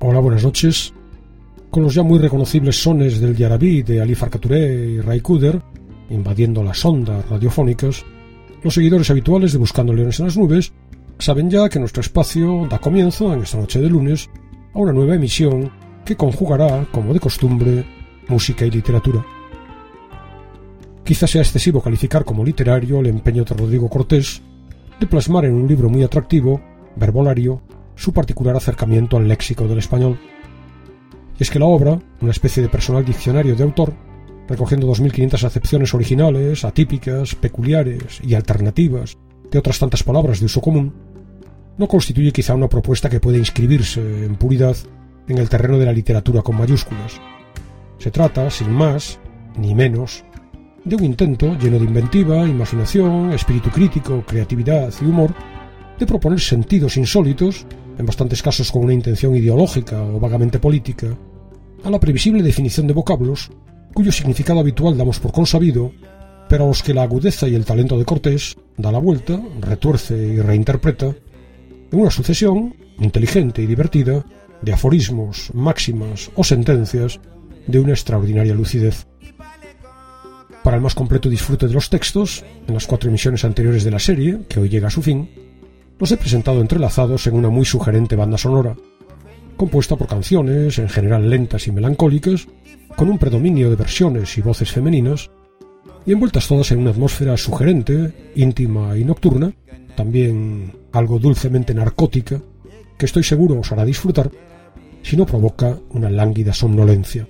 Hola, buenas noches. Con los ya muy reconocibles sones del Yarabí de Ali Farka Touré y Ray Cooder, invadiendo las ondas radiofónicas, los seguidores habituales de Buscando Leones en las Nubes saben ya que nuestro espacio da comienzo en esta noche de lunes a una nueva emisión que conjugará, como de costumbre, música y literatura. Quizás sea excesivo calificar como literario el empeño de Rodrigo Cortés de plasmar en un libro muy atractivo, verbolario, su particular acercamiento al léxico del español. Y es que la obra, una especie de personal diccionario de autor, recogiendo 2.500 acepciones originales, atípicas, peculiares y alternativas de otras tantas palabras de uso común, no constituye quizá una propuesta que pueda inscribirse en puridad en el terreno de la literatura con mayúsculas. Se trata, sin más ni menos, de un intento lleno de inventiva, imaginación, espíritu crítico, creatividad y humor, de proponer sentidos insólitos, en bastantes casos con una intención ideológica o vagamente política, a la previsible definición de vocablos cuyo significado habitual damos por consabido, pero a los que la agudeza y el talento de Cortés da la vuelta, retuerce y reinterpreta en una sucesión inteligente y divertida de aforismos, máximas o sentencias de una extraordinaria lucidez. Para el más completo disfrute de los textos, en las 4 emisiones anteriores de la serie, que hoy llega a su fin, los he presentado entrelazados en una muy sugerente banda sonora, compuesta por canciones, en general lentas y melancólicas, con un predominio de versiones y voces femeninas, y envueltas todas en una atmósfera sugerente, íntima y nocturna, también algo dulcemente narcótica, que estoy seguro os hará disfrutar, si no provoca una lánguida somnolencia.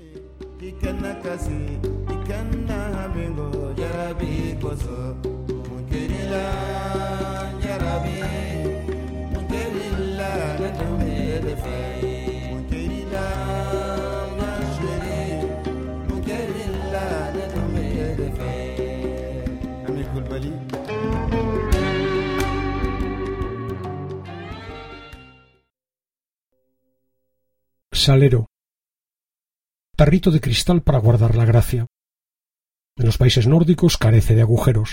Salero. Tarrito de cristal para guardar la gracia. En los países nórdicos carece de agujeros.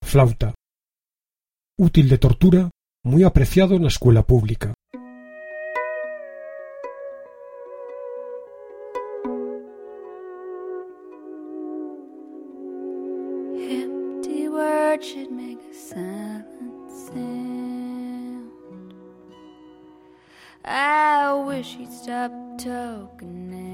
flauta. Útil de tortura, muy apreciado en la escuela pública. Empty words should make a silent sound. I wish he'd stop talking now.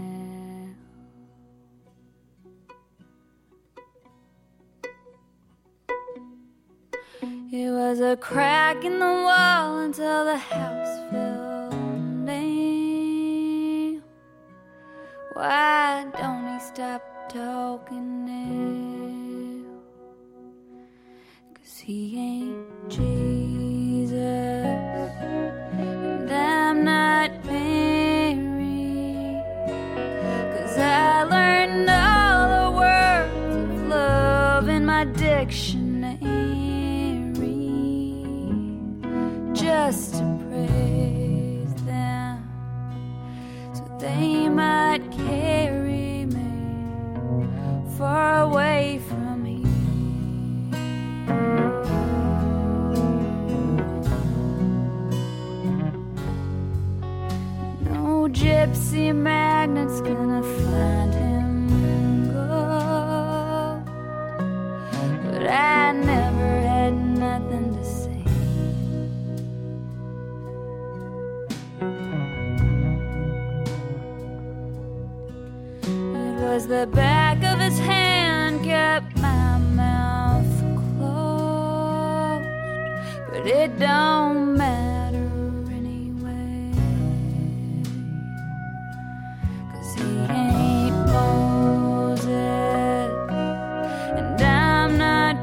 It was a crack in the wall until the house fell down. Why don't he stop talking now? 'Cause he ain't Jesus, and I'm not Mary. 'Cause I learned all the words of love in my dictionary, just to praise them, so they might carry me far away from here. No gypsy magnet's gonna find him gold, but I never had nothing to say. Was the back of his hand kept my mouth closed, but it don't matter anyway, 'cause he ain't Moses, and I'm not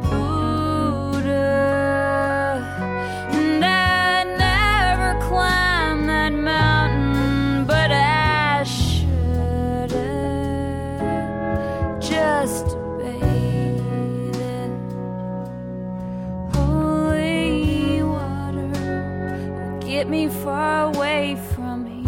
Buddha, and I never climbed that mountain, but I should have, just to bathe in holy water will get me far away from here.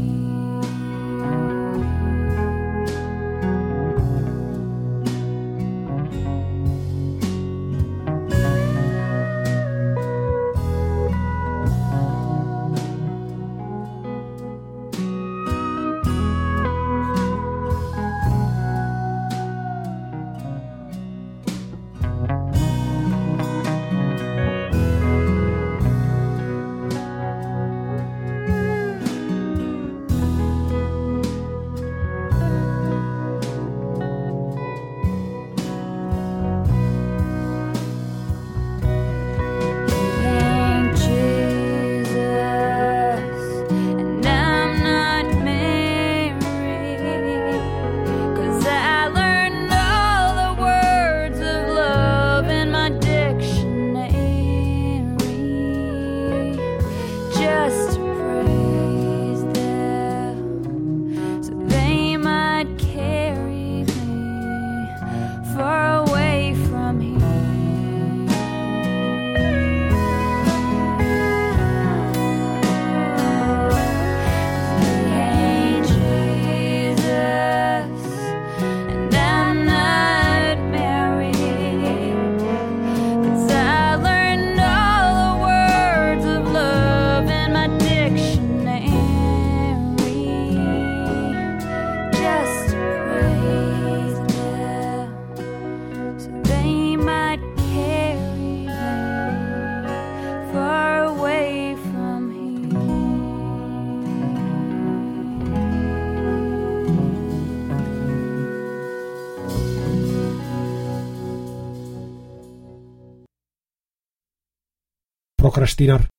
Procrastinar.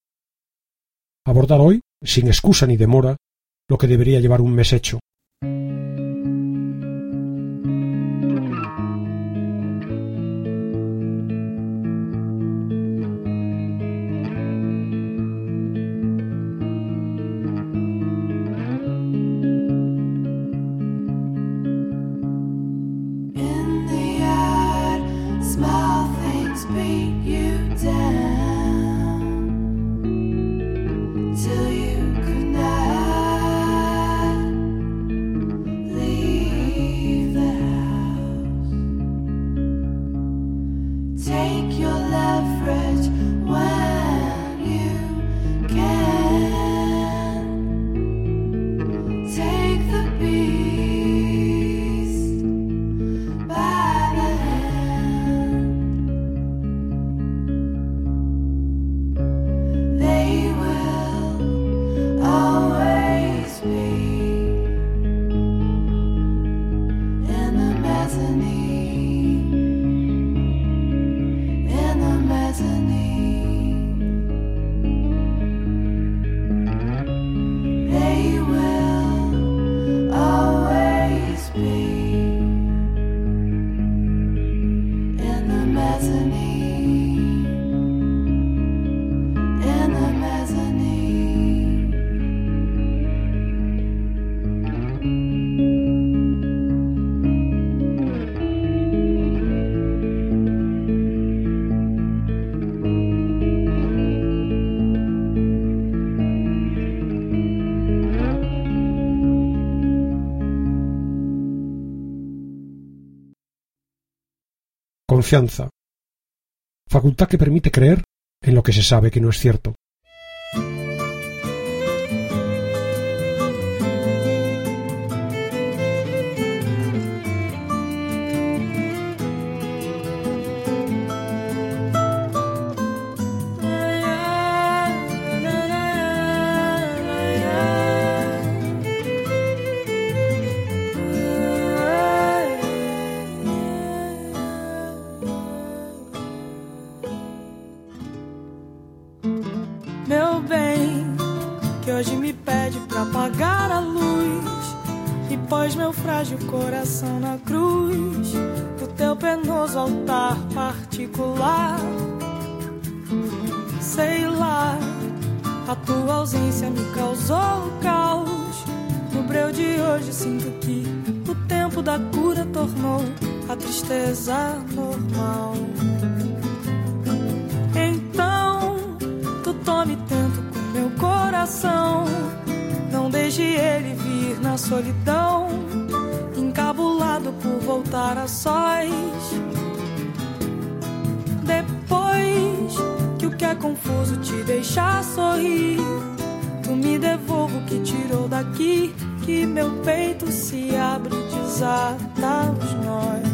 Abordar hoy, sin excusa ni demora, lo que debería llevar un mes hecho. Till you could not Confianza. Facultad que permite creer en lo que se sabe que no es cierto. Meu bem, que hoje me pede pra apagar a luz e pôs meu frágil coração na cruz do teu penoso altar particular. Sei lá, a tua ausência me causou caos. No breu de hoje sinto que o tempo da cura tornou a tristeza normal. Tome tento com meu coração, não deixe ele vir na solidão, encabulado por voltar a sós. Depois que o que é confuso te deixar sorrir, tu me devolva o que tirou daqui, que meu peito se abre e desata os nós.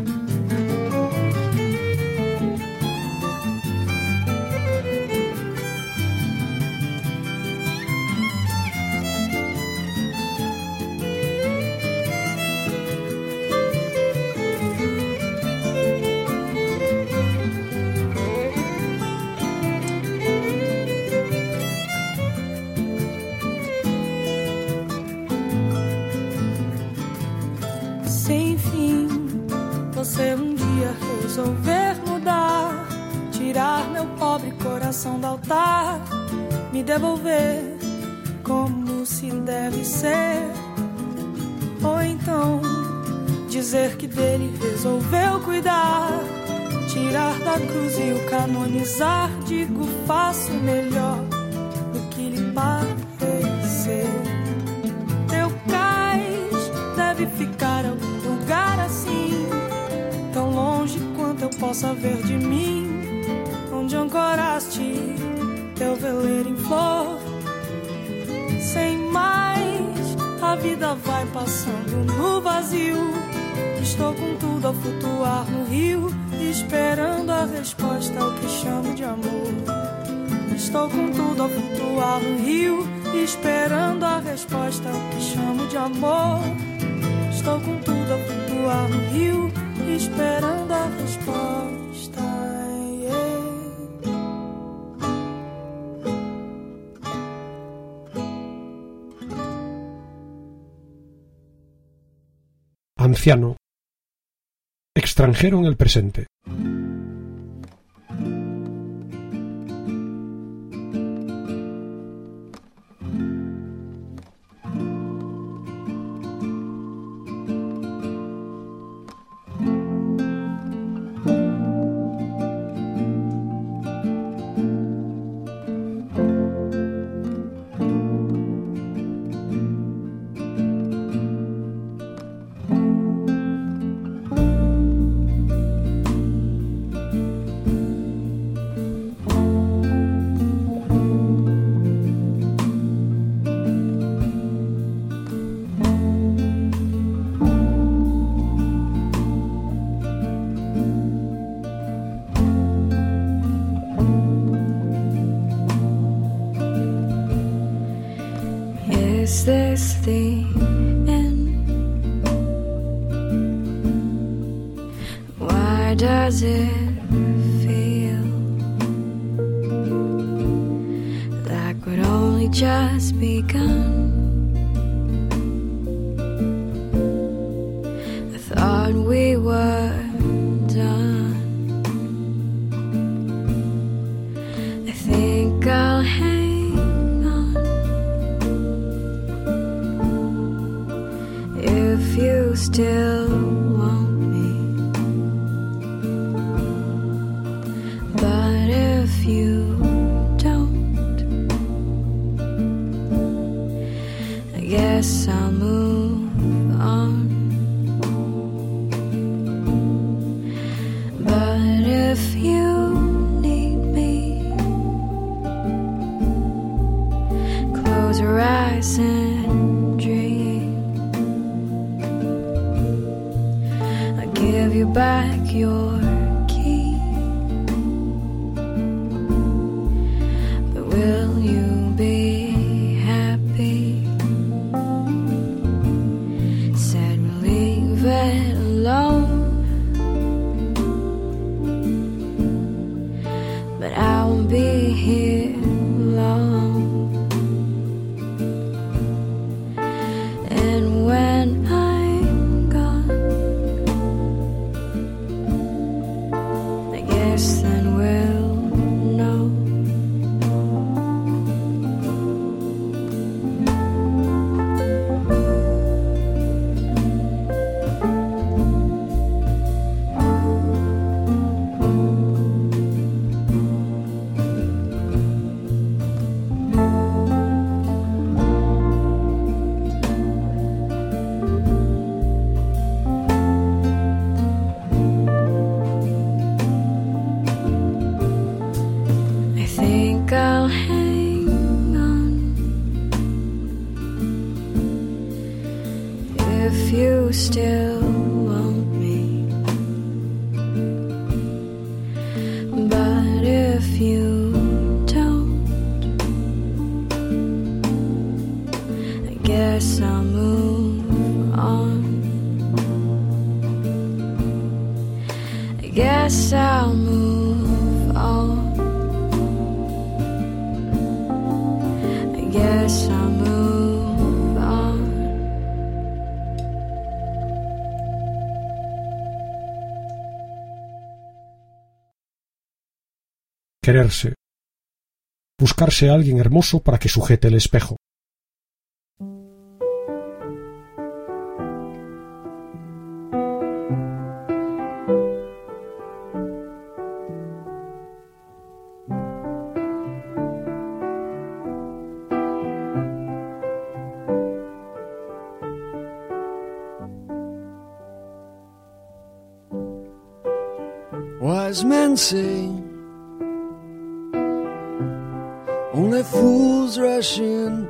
Você um dia resolver mudar, tirar meu pobre coração do altar, me devolver como se deve ser. Ou então dizer que dele resolveu cuidar, tirar da cruz e o canonizar. Digo, faço melhor do que lhe parecer. Teu cais deve ficar em algum lugar assim, tão longe quanto eu possa ver de mim, onde ancoraste teu veleiro em flor. Sem mais, a vida vai passando no vazio. Estou com tudo a flutuar no rio, esperando a resposta ao que chamo de amor. Estou com tudo a flutuar no rio, esperando a resposta ao que chamo de amor. Estou com tudo a flutuar no rio, esperando a resposta. Anciano. Extranjero en el presente. Is this the end? Why does it feel like we'd only just begun? I thought we were done. I think I'll hang on if you still want me. But if you don't, I guess I'll move on. But if you need me, close your eyes and dream. I'll give you back your key. But will you be happy? Said we'll leave it alone. But I won't be here long. And when I'm gone, I guess then we'll know. I think I'll hang on if you still want me. But if you don't, I guess I'll move on. I guess I'll move on. I guess I'll move on. Quererse. Buscarse a alguien hermoso para que sujete el espejo. Wise men say only fools rush in,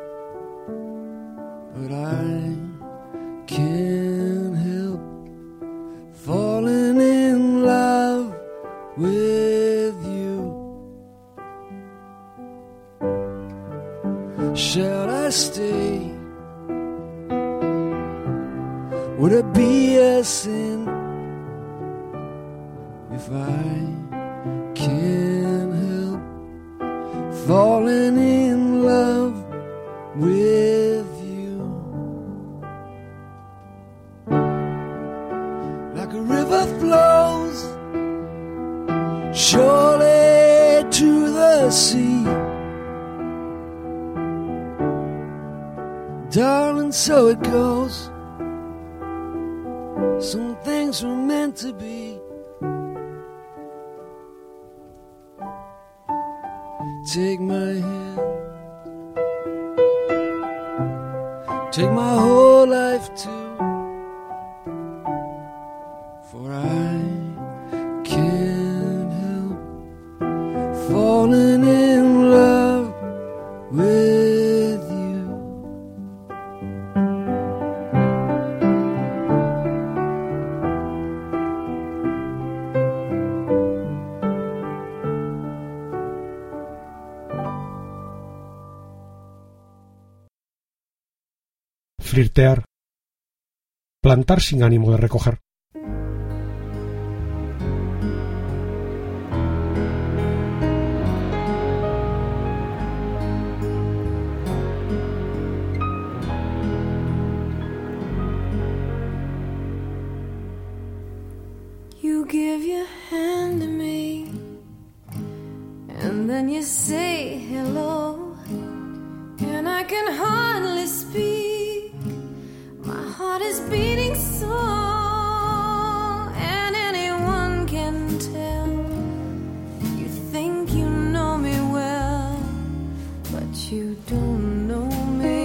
but I can't help falling in love with you. Shall I stay? Would it be a sin if I can't help falling in love with you? Like a river flows surely to the sea, darling, so it goes. Some things were meant to be. Take my hand, take my whole life too, for I can't help falling in love with you. flirtear, plantar sin ánimo de recoger. You give your hand to me, and then you say hello, and I can hardly speak. My heart is beating so, and anyone can tell. You think you know me well, but you don't know me.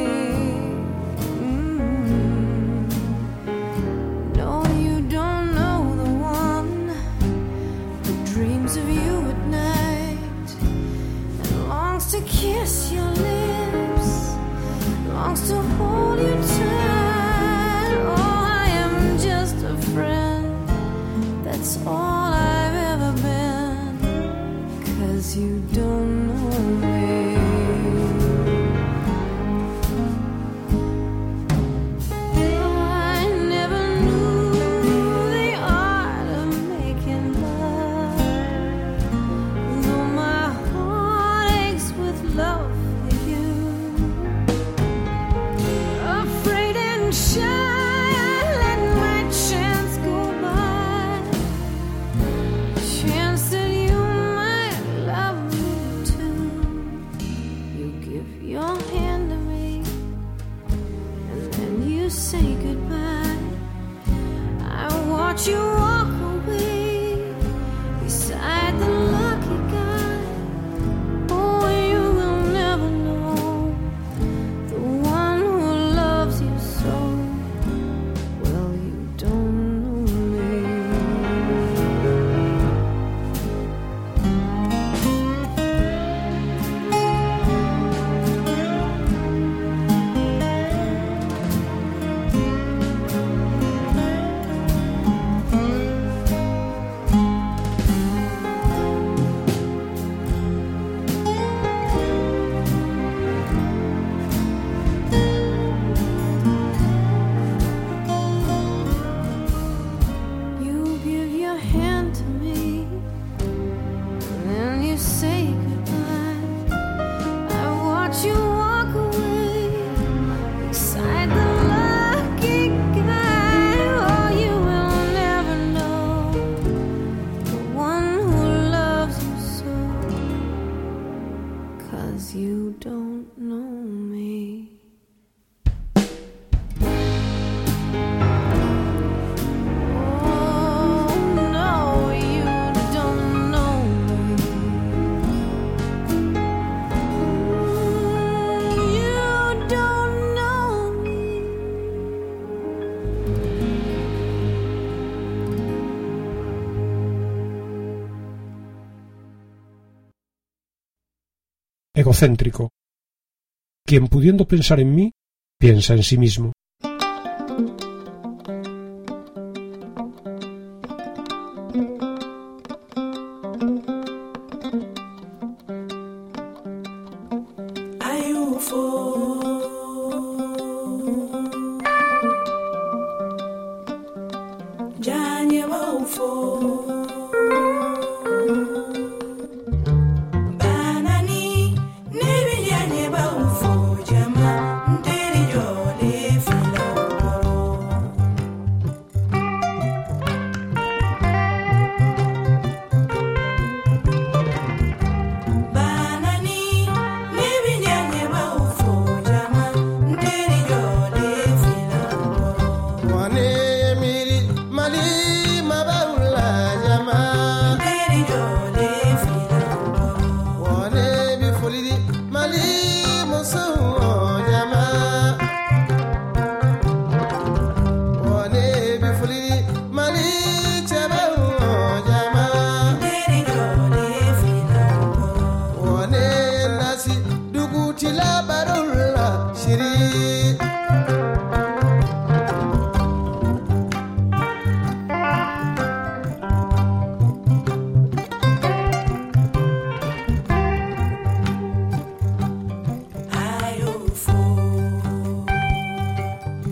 No, you don't know the one who dreams of you at night and longs to kiss your lips, longs to hold you tight. Oh, I am just a friend, that's all I've ever been, 'cause you don't know me. I never knew the art of making love, though my heart aches with love for you. Afraid and shy, I let my chance go by, chance that you might love me too. You give your hand to me, and then you say goodbye. I watch you walk away beside the lucky guy. Oh, you will never know the one who loves you so. Well, you don't know me. You give your hand to me, and then you say goodbye. I watch you walk away beside the lucky guy. Oh, you will never know the one who loves you so, 'cause you don't know me. Oh, no, you don't know me. You don't know me. Egocéntrico. Quien pudiendo pensar en mí, piensa en sí mismo. Ai UFO, Janye wa UFO, Banani, Nebi Janye wa UFO, Jama, Nteri Jole Fila Ugoro. Banani, Nebi Janye wa UFO, Jama, Nteri Jole Fila Ugoro. Wane miri mali mabaula jama. Nteri Jole Fila Ugoro. Wane bifulidi mali musu jama. Wane bifulidi mali chaba jama. Nteri Jole Fila Ugoro. Wane nasi duguti la barula shiri. Ai UFO,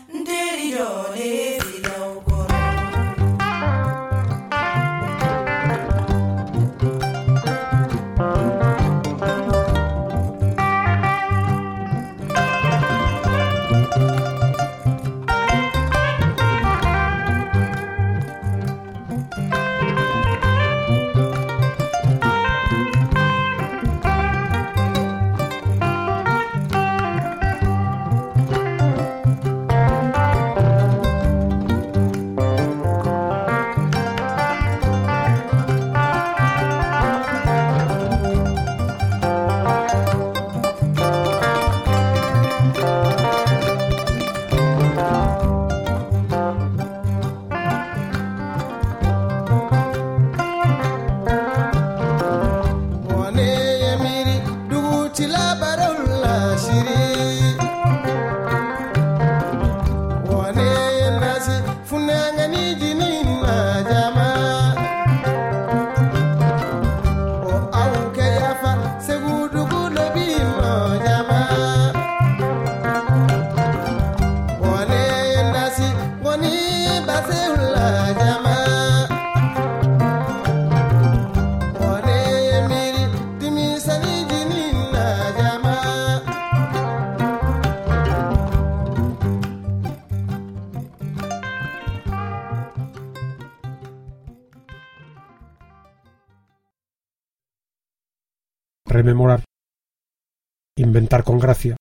Rememorar, inventar con gracia.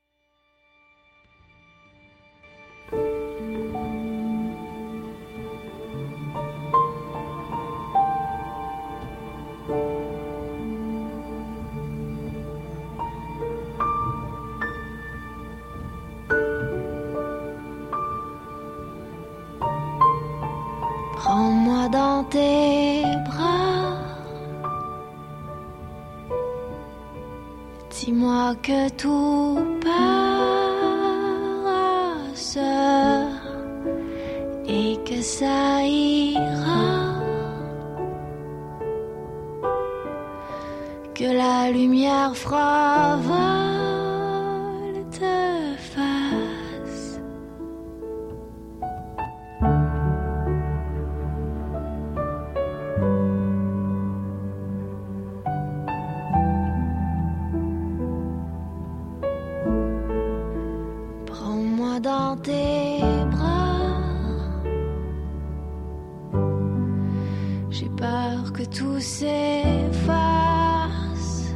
Prends-moi dans tes bras, dis-moi que tout passe et que ça ira, que la lumière fera volte-face. Prends-moi dans tes bras, j'ai peur que tout s'efface,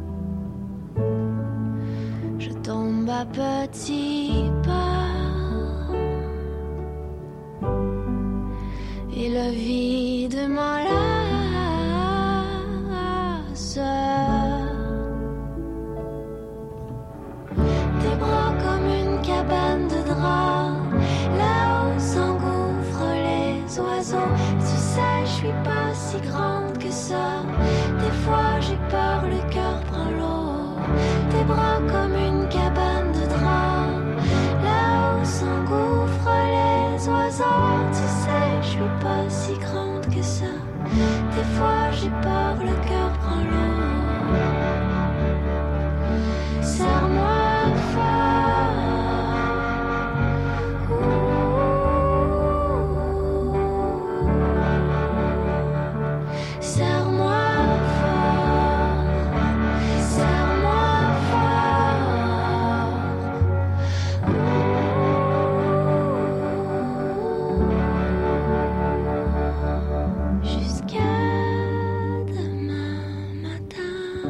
je tombe à petits pas et le vide m'enlace. Tes bras comme une cabane de drap, là-haut s'engouffrent les oiseaux. Tu sais, je suis pas si grande que ça, des fois j'ai peur, le cœur prend l'eau. Tes bras comme une cabane de drap, là-haut s'engouffrent les oiseaux. Tu sais, je suis pas si grande que ça, des fois j'ai peur, le cœur prend l'eau. Serre-moi fort, serre-moi fort, serre-moi fort, jusqu'à demain matin.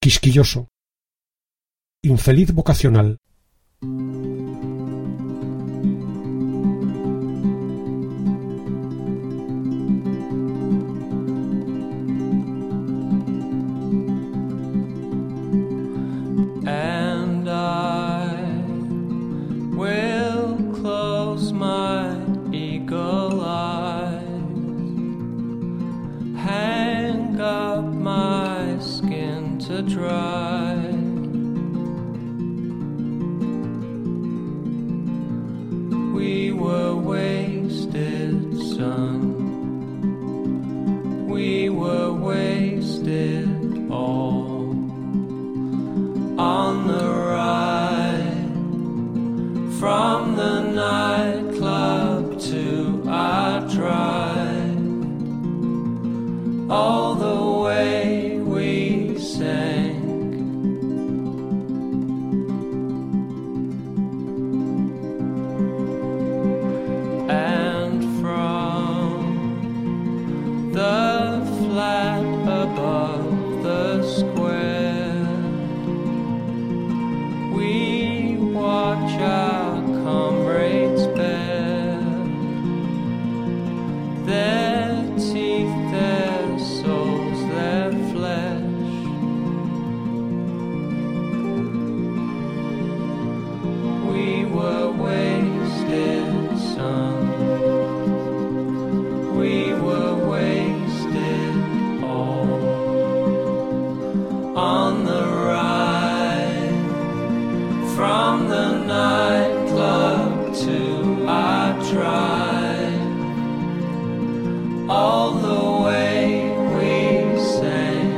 quisquilloso, infeliz vocacional. And I will close my eagle eyes, hang up my skin to dry. We were wasted, son. We were wasted all on the ride from the nightclub to our drive. All the way we sank. And from the flat above the square, we watch our comrades bear their teeth, their souls, their flesh. We were wasted, son. We were wasted all on the ride from the nightclub to our drive. All the way we sang.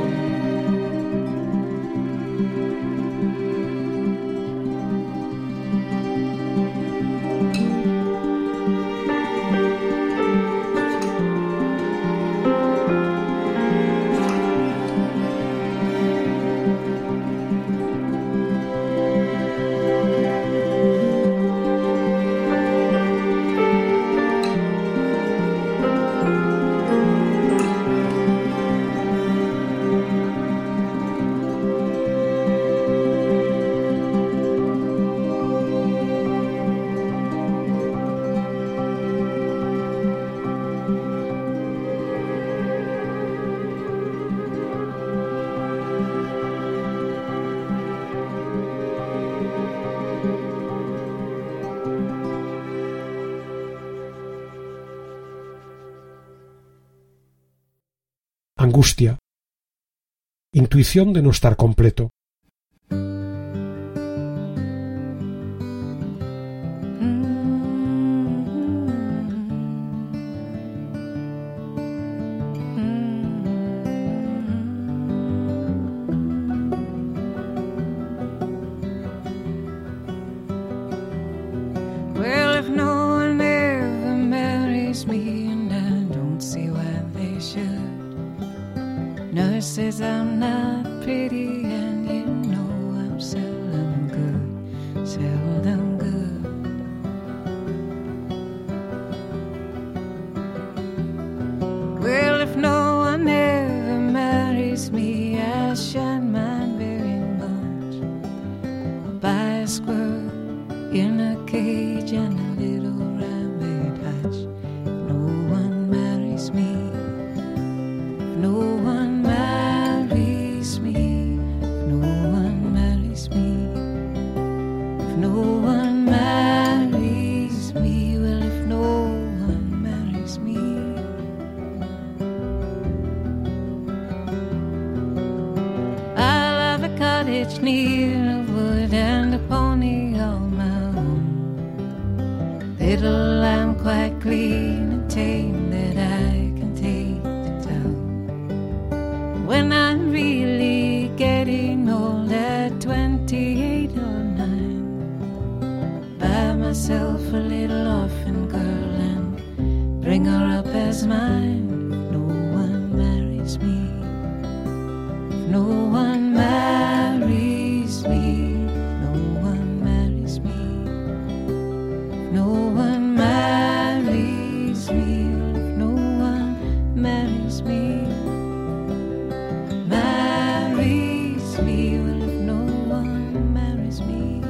Angustia. Intuición de no estar completo. Well, if no one ever marries me, and I don't see why they should. Nurse says I'm not pretty, and you know I'm seldom good, seldom good. Well, if no one ever marries me, I shine mine very much. Buy a squirrel in a cage and a little rabbit hutch. No one marries me. No one marries me. No one marries me. If no one marries me, well, if no one marries me, I'll have a cottage near a wood and a pony all my own. Little lamb quite clean and tame that I can take to town. When I'm really getting old at 28 or 9, buy myself a little orphan girl and bring her up as mine. No one marries me. No one marries me. No one marries me. No one marries me. No one marries me. Marries me. me? Well, if no one marries me,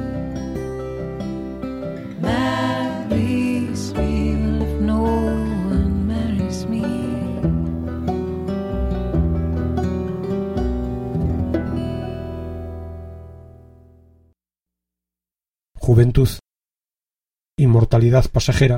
marries me. Well, if no one marries me. Juventud, inmortalidad pasajera,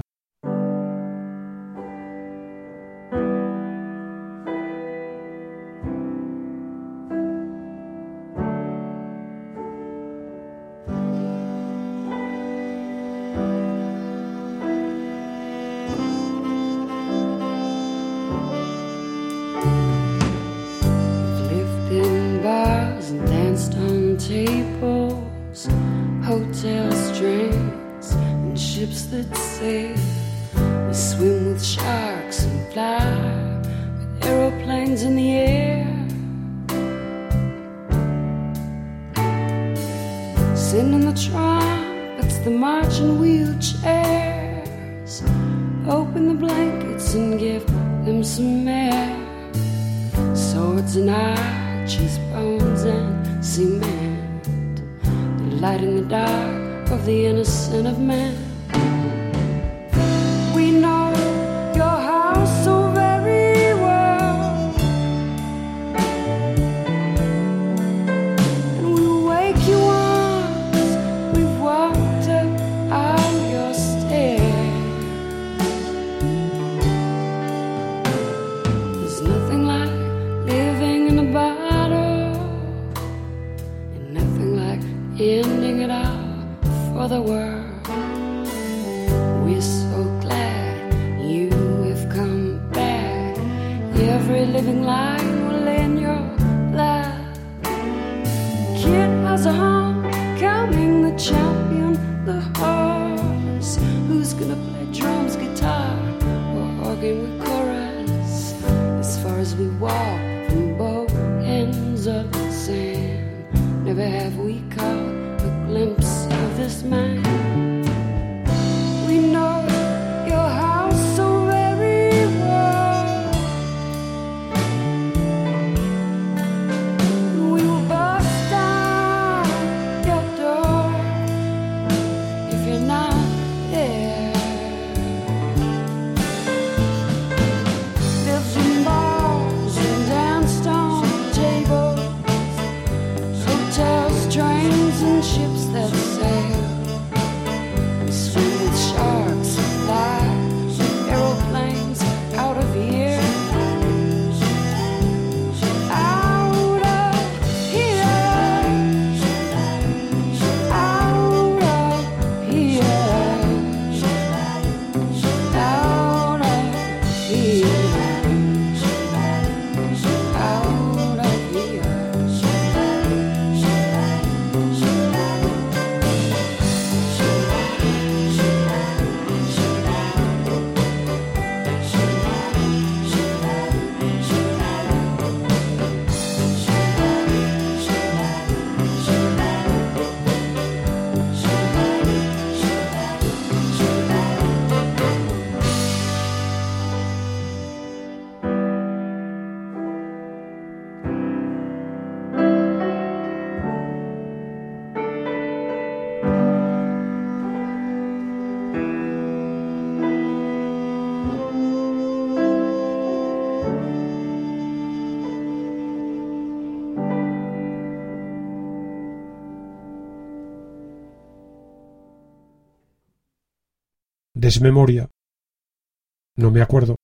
lived in bars and danced on tables, hotels, trains, and ships that sail. We swim with sharks and fly with aeroplanes in the air. Singing the trumpets, the marching wheelchairs. Open the blankets and give them some air. Swords and arches, bones and cement, the light in the dark of the innocent of men. We know your house so very well, and we'll wake you once we've walked up all your stairs. There's nothing like living in a bottle, and nothing like ending it all for the world. We're so glad you have come back. Every living line will in your lap. Kid has a homecoming, the champion, the horse. Who's gonna play drums, guitar, or organ with chorus? As far as we walk from both ends of the sand, never have we caught a glimpse of this man. We know your house so very well, we will bust down your door if you're not there. Lived in bars and danced on tables, hotels, trains, and ships that sail. We swim with sharks and fly with aeroplanes out of here. Out of here. Out of here. Out of here. Out of here. desmemoria, no me acuerdo.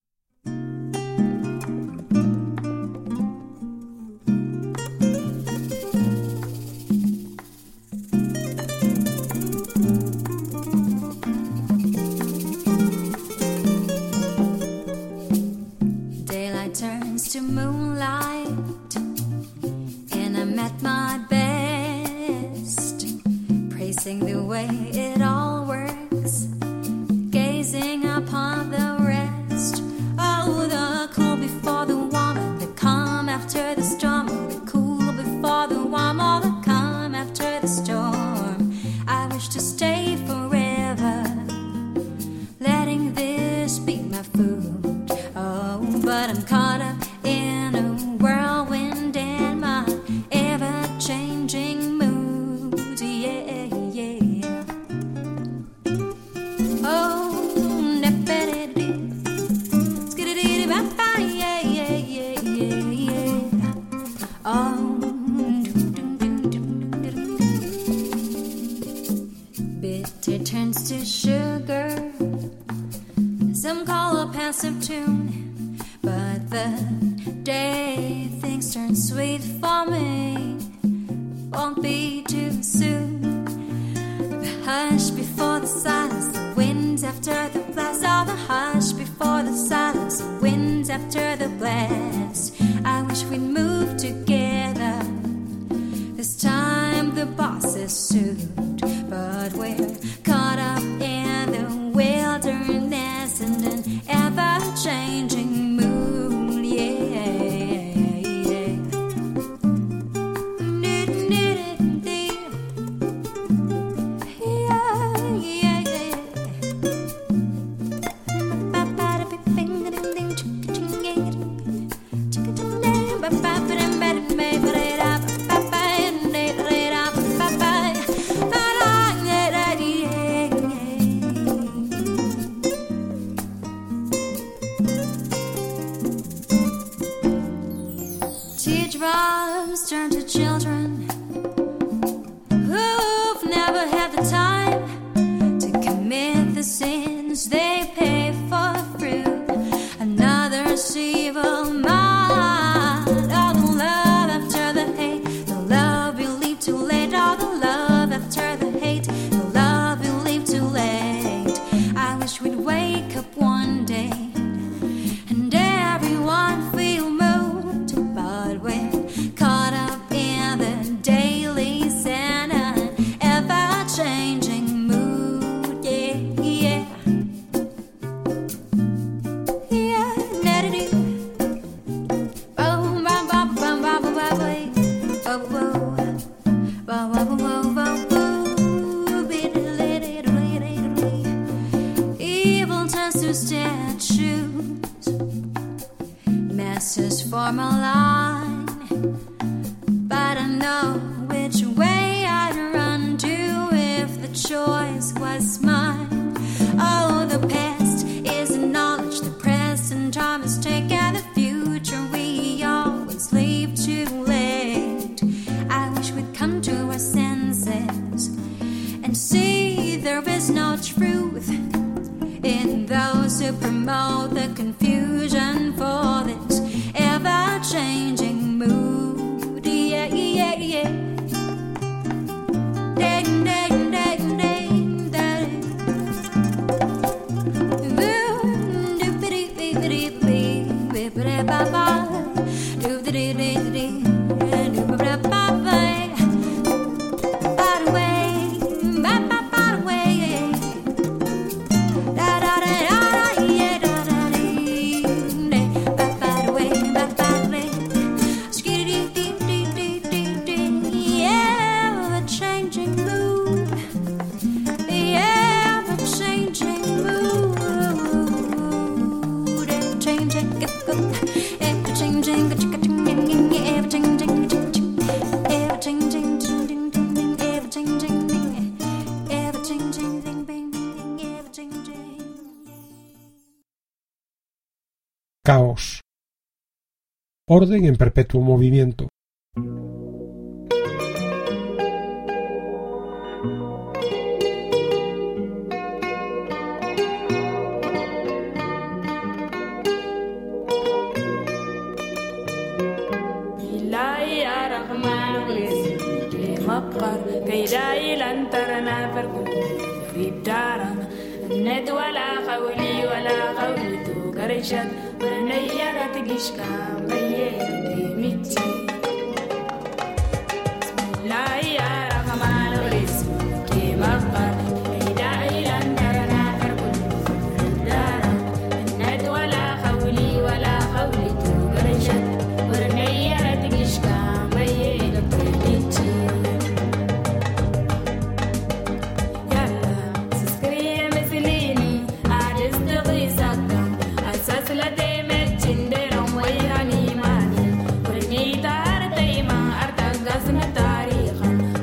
Daylight turns to moonlight, and I'm at my best, praising the way it all works, gazing upon the rest. Oh, the cool before the warm, the calm after the storm. The cool before the warm, all the calm after the storm. I wish to stay forever, letting this be my food. Oh, but I'm caught up in a whirlwind, and my ever-changing turns to sugar. Some call a passive tune, but the day things turn sweet for me won't be too soon. The hush before the silence, the winds after the blast. All the hush before the silence, the winds after the blast. I wish we'd move together. This time the bosses suit, but we're caught up in the wilderness and an ever-changing mood, yeah. Teardrops turn to children who've never had the time to commit the sins they pay for fruit. Another evil mind. All the love after the hate, the love we leave too late. All the love after the hate, the love we leave too late. I wish we'd wake up one day and everyone feel moved, but we're caught up in the daily and an ever-changing mood, yeah, yeah. Yeah, na-da-doo. Oh, ba ba ba ba ba ba ba. Oh, whoa. Ba ba ba ba ba ba. Evil turns to statues, messes form a line, but I know which way I'd run to if the choice was mine. Oh, the past is the knowledge, the present time is taken, the future we always leave too late. I wish we'd come to our senses and see there is no truth in those who promote the confusion for this ever-changing mood, yeah, yeah, yeah. Ding, ding, ding, ding, ding. Doo-ba-dee-ba-dee-ba-ba. Doo-ba-dee-dee-dee. Doo-ba-ba-ba-ba. By the way, by the way, da-da-da-da, yeah, da-da-dee. By the way, skiddy-dee-dee-dee-dee-dee. Yeah, the changing mood. Yeah, the changing mood. Changing, ever changing, ever changing, ever changing, ever changing, ever changing, ever changing. Caos. Orden en perpetuo movimiento. إلهي يا رحمن غيث مقر كيداي لن ترنا فرقنا في دارنا الند ولا قولي ولا قولي قرشت ونيرت قشكا بيّنتي متي بسم الله يا رحمن غيث مقر كيداي لن ترنا فرقنا في دارنا الند ولا قولي ولا قولي قرشت ونيرت قشكا بيّنتي متي يلا سسكري مثليني عجز تغيسك أساس لدي متشندرم ويهاني ماني ورني تار دايما أرتقص من تاريخا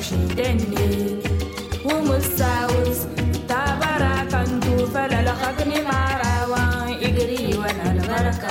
shindeni umusawus tabarakan tu falal khakni marawa igri wa al baraka.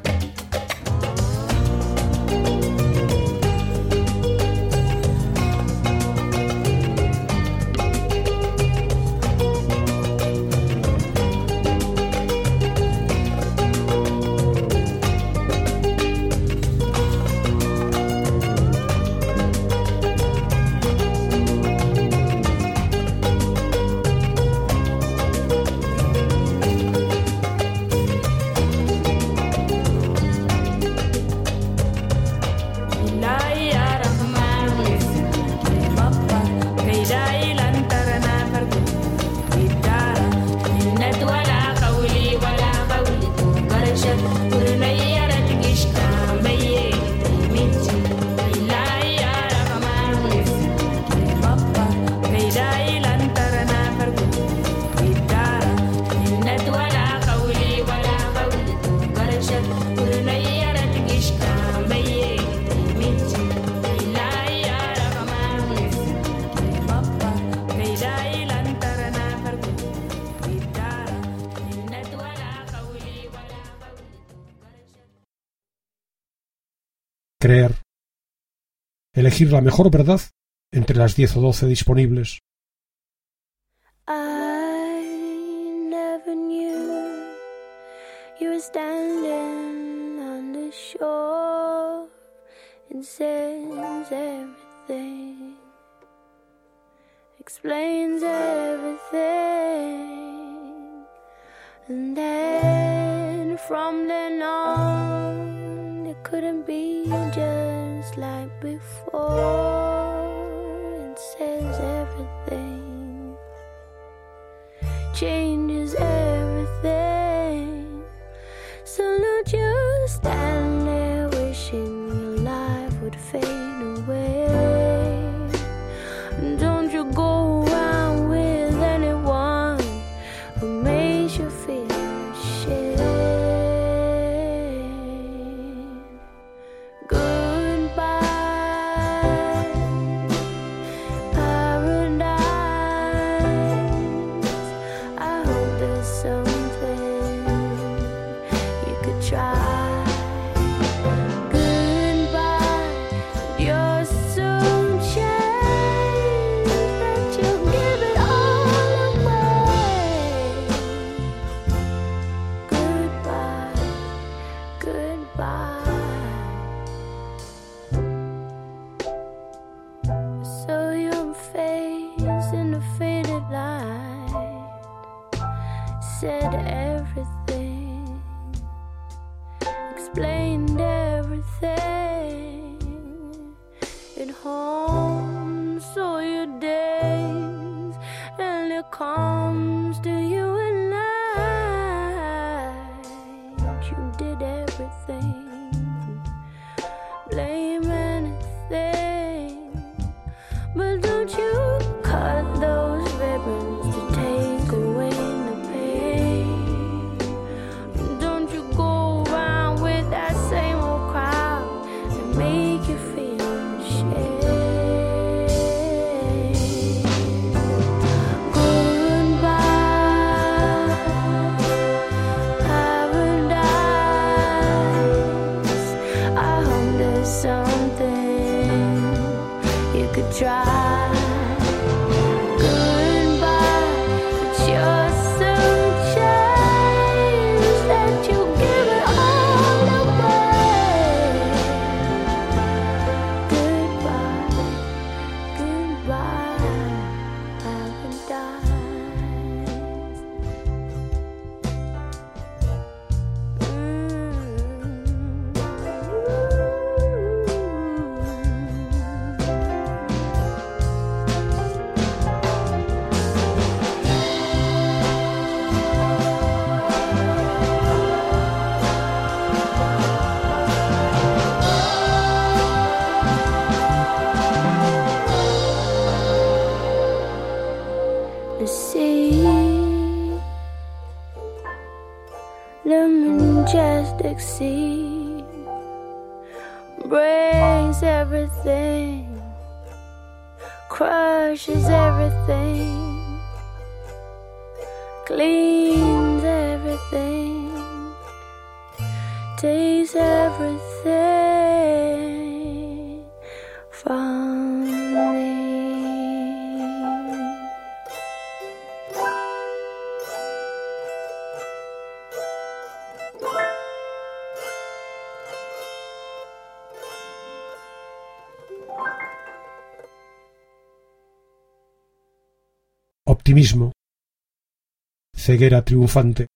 Creer. Elegir la mejor verdad entre las 10 o 12 disponibles. I never knew you were standing on the shore. It says everything, explains everything, and then from then on it couldn't be just like before. It says everything, changes everything. So don't you stand there wishing your life would fade away. Don't you go around with anyone who makes you feel ashamed. Goodbye, paradise. I hope there's something you could try. Goodbye, you're so changed that you give it all away. Goodbye, goodbye. I saw your face in the faded light, said everything, explained everything. It haunts all your days, and it comes to you at night. You did everything, blame anything, but don't you cut those ribbons to take away the pain. Don't you go around with that same old crowd and make you feel ashamed. Goodbye, paradise. I hope there's something you could try. Goodbye, but you're so changed that you give it all away. Goodbye, goodbye, paradise. The sea, the majestic sea, breaks everything, crushes everything, cleans everything, takes everything from me. Optimismo, ceguera triunfante.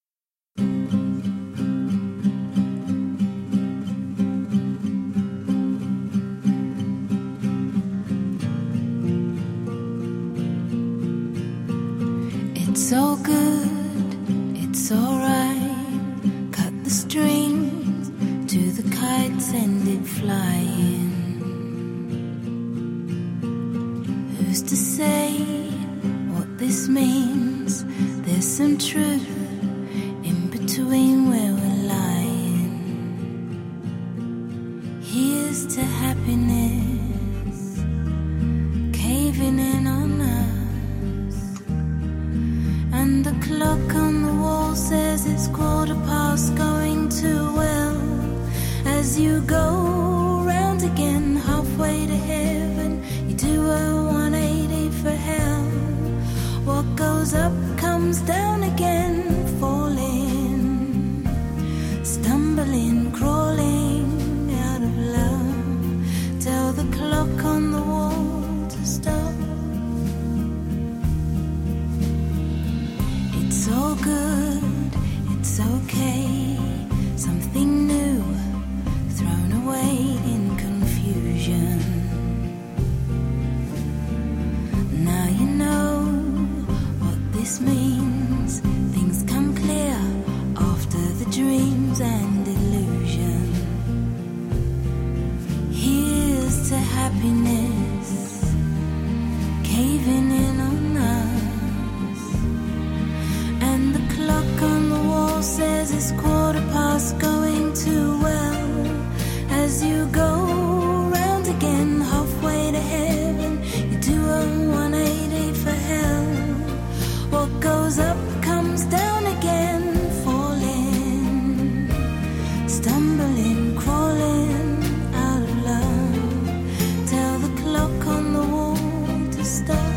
It's all good, it's alright. Cut the strings to the kite, send it flying. Who's to say what this means? There's some truth in between where we're lying. Here's to happiness caving in on us, and the clock on the wall says it's 1:15, going too well. As you go round again, halfway to heaven, you do a 180 for hell. What goes up comes down again, falling, stumbling, crawling out of love. Tell the clock on the wall to stop. It's all good, it's okay. Something new thrown away in confusion. Now you know what this means. Things come clear after the dreams and illusion. Here's to happiness caving in on us, and the clock on the wall says it's 1:15, going too well. As you go round again, halfway to heaven, you do a 180 for hell. What goes up comes down again, falling, stumbling, crawling out of love. Tell the clock on the wall to stop.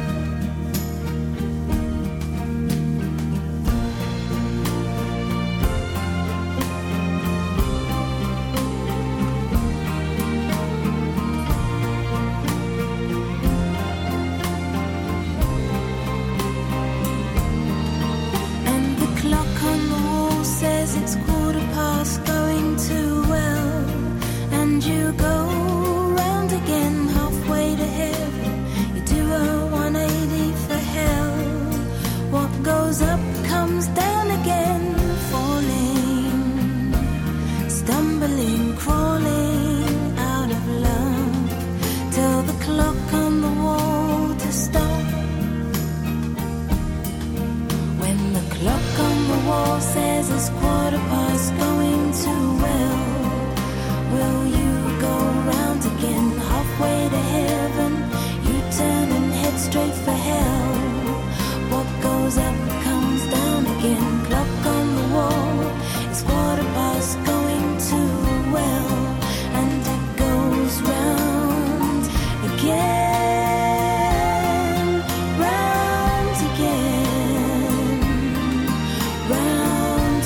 It's 1:15, going too well. And you go round again, halfway to heaven, you do a 180 for hell. What goes up comes down again, falling, stumbling, crawling out of love. Tell the clock on the wall to stop. When the clock on the wall says it's 1:15, going too well, will you go round again, halfway to heaven? You turn and head straight for hell. What goes up comes down again. Clock on the wall, it's 1:15, going too well, and it goes round again, round again, round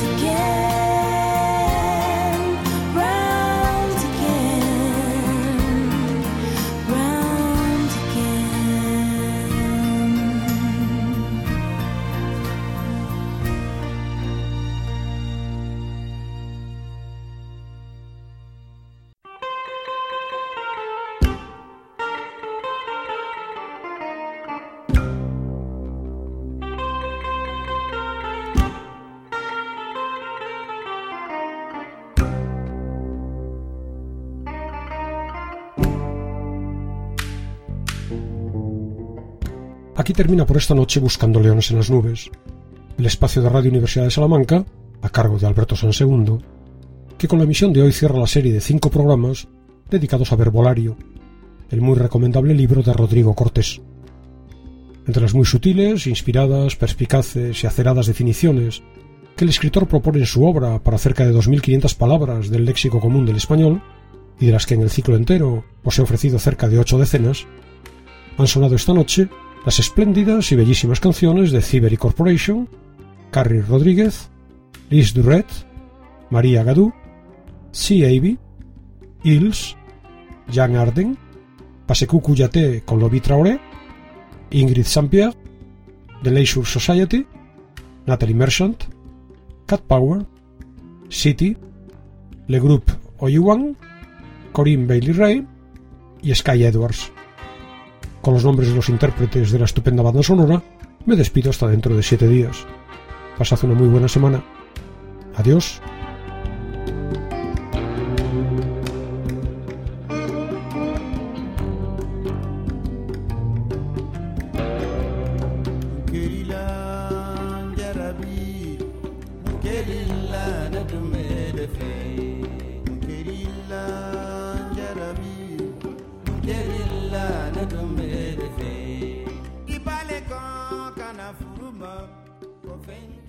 again, round again, round again. Aquí termina por esta noche Buscando Leones en las Nubes, el espacio de Radio Universidad de Salamanca, a cargo de Alberto Sansegundo, que con la emisión de hoy cierra la serie de 5 programas dedicados a Verbolario, el muy recomendable libro de Rodrigo Cortés. Entre las muy sutiles, inspiradas, perspicaces y aceradas definiciones que el escritor propone en su obra para cerca de 2.500 palabras del léxico común del español, y de las que en el ciclo entero os he ofrecido cerca de 8 decenas, han sonado esta noche las espléndidas y bellísimas canciones de Thievery Corporation, Carrie Rodríguez, Liz Durrett, Maria Gadou, C.A.B., Hills, Jean Arden, Passekou Kouyaté con Lobi Traoré, Ingrid Saint-Pierre, The Leisure Society, Natalie Merchant, Cat Power, City, Le Groupe Oyuan, Corinne Bailey Rae y Sky Edwards. Con los nombres de los intérpretes de la estupenda banda sonora, me despido hasta dentro de 7 días. Pasad una muy buena semana. Adiós. Furuma,